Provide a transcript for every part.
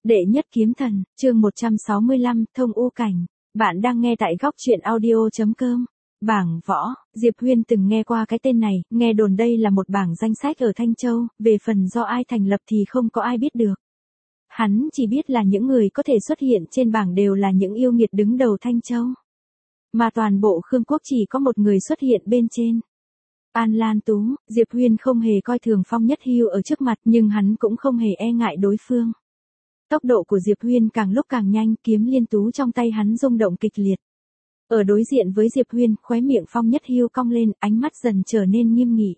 Đệ nhất kiếm thần, chương 165, thông u cảnh. Bạn đang nghe tại góc truyện audio.com. Bảng võ, Diệp Huyên từng nghe qua cái tên này, nghe đồn đây là một bảng danh sách ở Thanh Châu, về phần do ai thành lập thì không có ai biết được. Hắn chỉ biết là những người có thể xuất hiện trên bảng đều là những yêu nghiệt đứng đầu Thanh Châu. Mà toàn bộ Khương Quốc chỉ có một người xuất hiện bên trên. An Lan Tú, Diệp Huyên không hề coi thường Phong Nhất Hưu ở trước mặt nhưng hắn cũng không hề e ngại đối phương. Tốc độ của Diệp Huyên càng lúc càng nhanh, kiếm liên tú trong tay hắn rung động kịch liệt. Ở đối diện với Diệp Huyên, khóe miệng Phong Nhất Hưu cong lên, ánh mắt dần trở nên nghiêm nghị.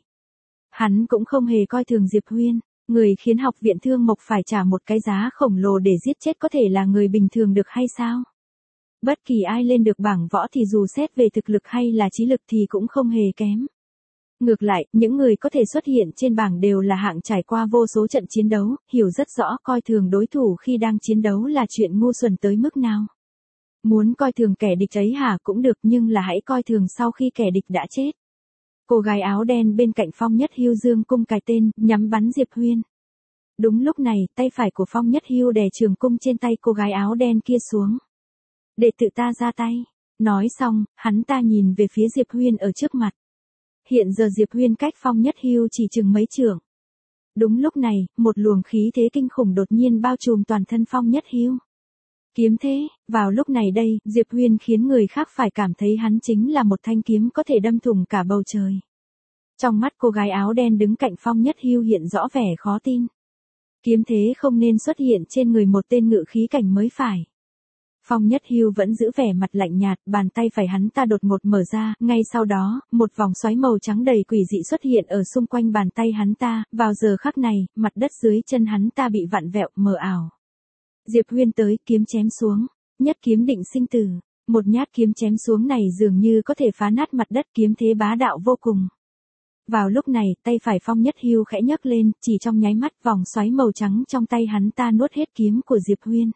Hắn cũng không hề coi thường Diệp Huyên, người khiến học viện Thương Mộc phải trả một cái giá khổng lồ để giết chết có thể là người bình thường được hay sao? Bất kỳ ai lên được bảng võ thì dù xét về thực lực hay là trí lực thì cũng không hề kém. Ngược lại, những người có thể xuất hiện trên bảng đều là hạng trải qua vô số trận chiến đấu, hiểu rất rõ coi thường đối thủ khi đang chiến đấu là chuyện ngu xuẩn tới mức nào. Muốn coi thường kẻ địch ấy hả cũng được nhưng là hãy coi thường sau khi kẻ địch đã chết. Cô gái áo đen bên cạnh Phong Nhất Hưu dương cung cài tên, nhắm bắn Diệp Huyên. Đúng lúc này, tay phải của Phong Nhất Hưu đè trường cung trên tay cô gái áo đen kia xuống. Để tự ta ra tay. Nói xong, hắn ta nhìn về phía Diệp Huyên ở trước mặt. Hiện giờ Diệp Huyên cách Phong Nhất Hưu chỉ chừng mấy trượng. Đúng lúc này, một luồng khí thế kinh khủng đột nhiên bao trùm toàn thân Phong Nhất Hưu. Kiếm thế, vào lúc này đây, Diệp Huyên khiến người khác phải cảm thấy hắn chính là một thanh kiếm có thể đâm thủng cả bầu trời. Trong mắt cô gái áo đen đứng cạnh Phong Nhất Hưu hiện rõ vẻ khó tin. Kiếm thế không nên xuất hiện trên người một tên ngự khí cảnh mới phải. Phong Nhất Hưu vẫn giữ vẻ mặt lạnh nhạt, bàn tay phải hắn ta đột ngột mở ra, ngay sau đó, một vòng xoáy màu trắng đầy quỷ dị xuất hiện ở xung quanh bàn tay hắn ta, vào giờ khắc này, mặt đất dưới chân hắn ta bị vặn vẹo, mờ ảo. Diệp Huyên tới, kiếm chém xuống, nhất kiếm định sinh tử, một nhát kiếm chém xuống này dường như có thể phá nát mặt đất, kiếm thế bá đạo vô cùng. Vào lúc này, tay phải Phong Nhất Hưu khẽ nhấc lên, chỉ trong nháy mắt vòng xoáy màu trắng trong tay hắn ta nuốt hết kiếm của Diệp Huyên.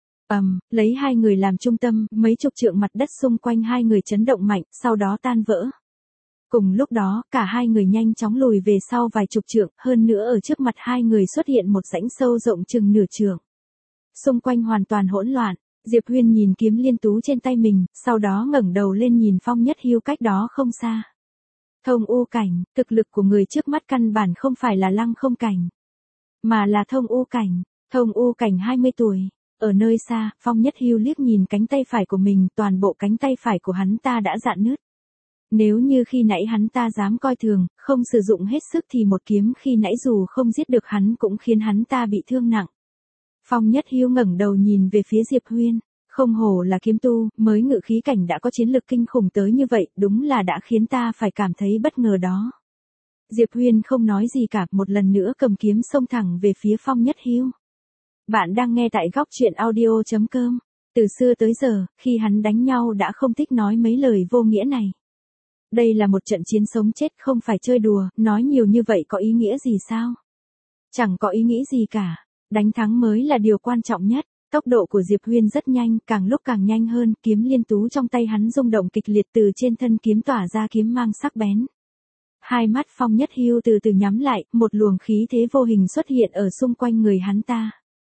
Lấy hai người làm trung tâm, mấy chục trượng mặt đất xung quanh hai người chấn động mạnh, sau đó tan vỡ. Cùng lúc đó, cả hai người nhanh chóng lùi về sau vài chục trượng, hơn nữa ở trước mặt hai người xuất hiện một rãnh sâu rộng chừng nửa trượng. Xung quanh hoàn toàn hỗn loạn, Diệp Huyên nhìn kiếm liên tú trên tay mình, sau đó ngẩng đầu lên nhìn Phong Nhất Hưu cách đó không xa. Thông u cảnh, thực lực của người trước mắt căn bản không phải là lăng không cảnh, mà là thông u cảnh 20 tuổi. Ở nơi xa, Phong Nhất Hưu liếc nhìn cánh tay phải của mình, toàn bộ cánh tay phải của hắn ta đã rạn nứt. Nếu như khi nãy hắn ta dám coi thường, không sử dụng hết sức thì một kiếm khi nãy dù không giết được hắn cũng khiến hắn ta bị thương nặng. Phong Nhất Hưu ngẩng đầu nhìn về phía Diệp Huyên, không hổ là kiếm tu, mới ngự khí cảnh đã có chiến lực kinh khủng tới như vậy, đúng là đã khiến ta phải cảm thấy bất ngờ đó. Diệp Huyên không nói gì cả, một lần nữa cầm kiếm xông thẳng về phía Phong Nhất Hưu. Bạn đang nghe tại góc truyện audio.com. Từ xưa tới giờ, khi hắn đánh nhau đã không thích nói mấy lời vô nghĩa này. Đây là một trận chiến sống chết không phải chơi đùa, nói nhiều như vậy có ý nghĩa gì sao? Chẳng có ý nghĩa gì cả, đánh thắng mới là điều quan trọng nhất. Tốc độ của Diệp Huyên rất nhanh, càng lúc càng nhanh hơn, kiếm liên tú trong tay hắn rung động kịch liệt từ trên thân kiếm tỏa ra kiếm mang sắc bén. Hai mắt Phong Nhất Hưu từ từ nhắm lại, một luồng khí thế vô hình xuất hiện ở xung quanh người hắn ta.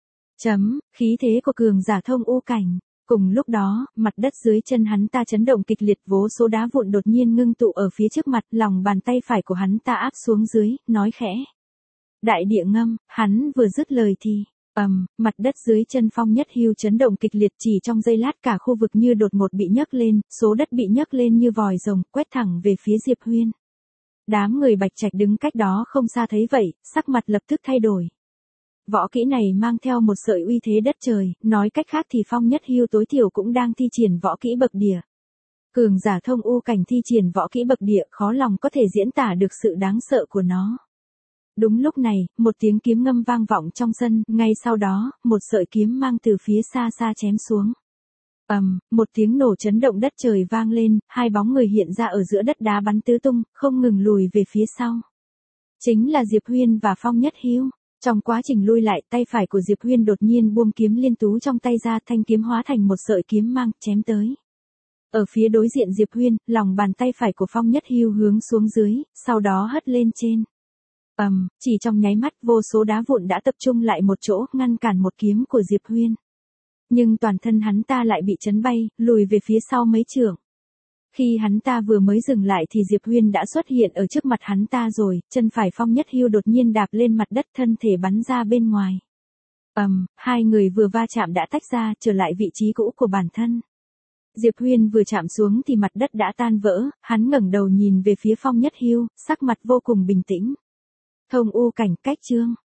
Khí thế của cường giả thông u cảnh. Cùng lúc đó, mặt đất dưới chân hắn ta chấn động kịch liệt, vô số đá vụn đột nhiên ngưng tụ ở phía trước mặt, lòng bàn tay phải của hắn ta áp xuống dưới, nói khẽ. Đại địa ngâm, hắn vừa dứt lời thì, mặt đất dưới chân Phong Nhất Hưu chấn động kịch liệt, chỉ trong giây lát cả khu vực như đột ngột bị nhấc lên, số đất bị nhấc lên như vòi rồng, quét thẳng về phía Diệp Huyên. Đám người Bạch Trạch đứng cách đó không xa thấy vậy, sắc mặt lập tức thay đổi. Võ kỹ này mang theo một sợi uy thế đất trời, nói cách khác thì Phong Nhất Hưu tối thiểu cũng đang thi triển võ kỹ bậc địa. Cường giả thông u cảnh thi triển võ kỹ bậc địa khó lòng có thể diễn tả được sự đáng sợ của nó. Đúng lúc này, một tiếng kiếm ngâm vang vọng trong sân, ngay sau đó, một sợi kiếm mang từ phía xa xa chém xuống. Một tiếng nổ chấn động đất trời vang lên, hai bóng người hiện ra ở giữa đất đá bắn tứ tung, không ngừng lùi về phía sau. Chính là Diệp Huyên và Phong Nhất Hưu. Trong quá trình lui lại, tay phải của Diệp Huyên đột nhiên buông kiếm liên tú trong tay ra, thanh kiếm hóa thành một sợi kiếm mang, chém tới. Ở phía đối diện Diệp Huyên, lòng bàn tay phải của Phong Nhất Hưu hướng xuống dưới, sau đó hất lên trên. Chỉ trong nháy mắt vô số đá vụn đã tập trung lại một chỗ, ngăn cản một kiếm của Diệp Huyên. Nhưng toàn thân hắn ta lại bị chấn bay, lùi về phía sau mấy trượng. Khi hắn ta vừa mới dừng lại thì Diệp Huyên đã xuất hiện ở trước mặt hắn ta rồi, chân phải Phong Nhất Hưu đột nhiên đạp lên mặt đất, thân thể bắn ra bên ngoài. Hai người vừa va chạm đã tách ra, trở lại vị trí cũ của bản thân. Diệp Huyên vừa chạm xuống thì mặt đất đã tan vỡ, hắn ngẩng đầu nhìn về phía Phong Nhất Hưu, sắc mặt vô cùng bình tĩnh. Thông U cảnh cách chương.